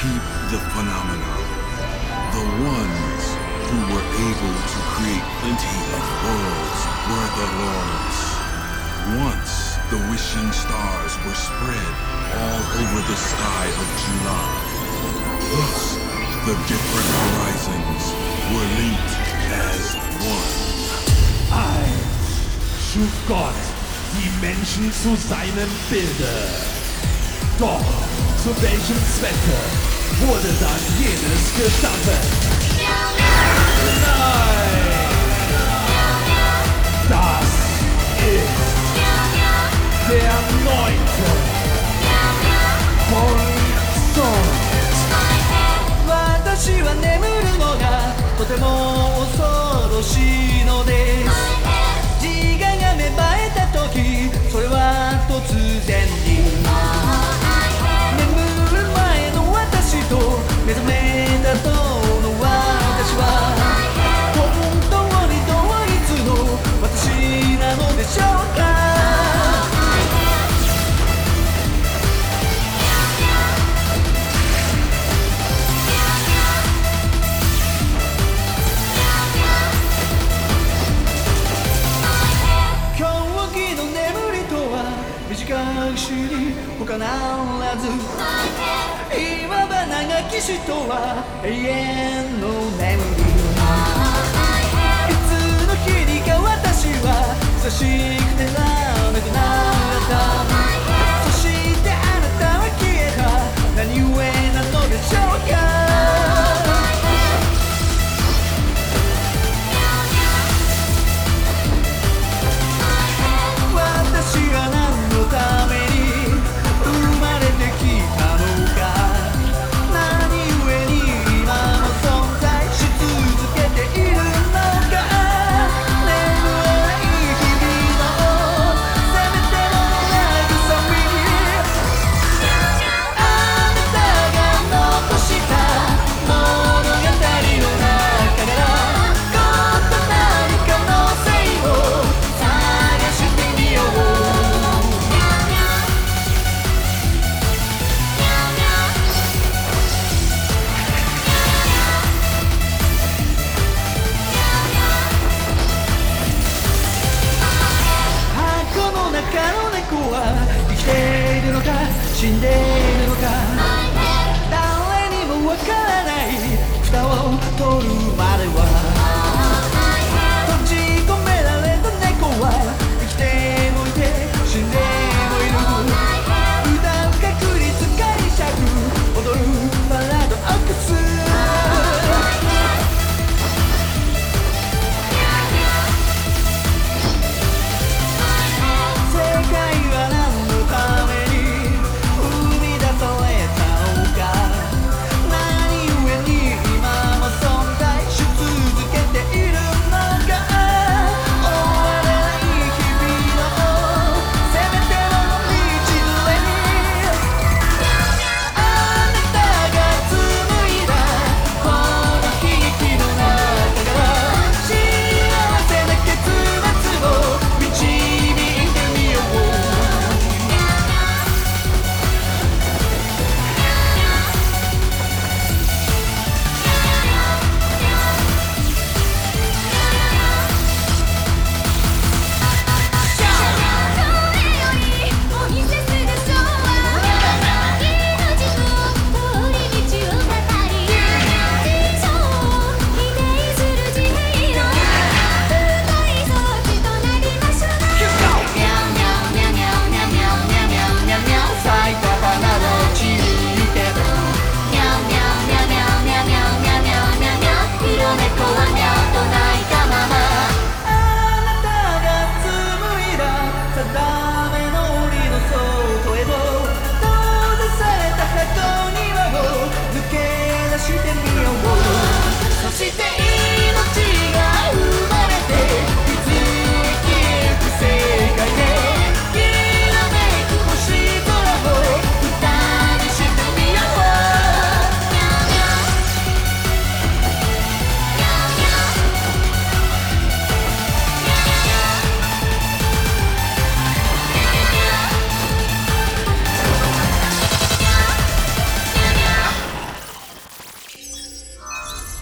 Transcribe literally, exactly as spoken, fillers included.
peep the phenomenon. The ones who were able to create plenty of worlds were the lords. Once the wishing stars were spread all over the sky of July. Thus, the different horizons were linked as one. Ei, schuf Gott die Menschen zu seinem Bilde. Doch zu welchem Zwecke wurde dann jenes geschaffen? Nein! Das ist der neunte Horizont. 私は眠るのがとても恐ろしいのです。自我が芽生えた時、それは突然に眠る前の私と目覚めたとの私は本当に同一の私なのでしょうか。短く知り他ならずいわば長き死とは永遠の眠り。いつの日にか私は久しくてらめくなった。そしてあなたは消えた。何故なのでしょうか。私は何のために生まれてきたのか。何故に今も存在し続けているのか。眠れない日々のせめての慰み。あなたが残した物語の中からこっと何かのせいを探してみよう。箱の中の猫は生きているのか死んで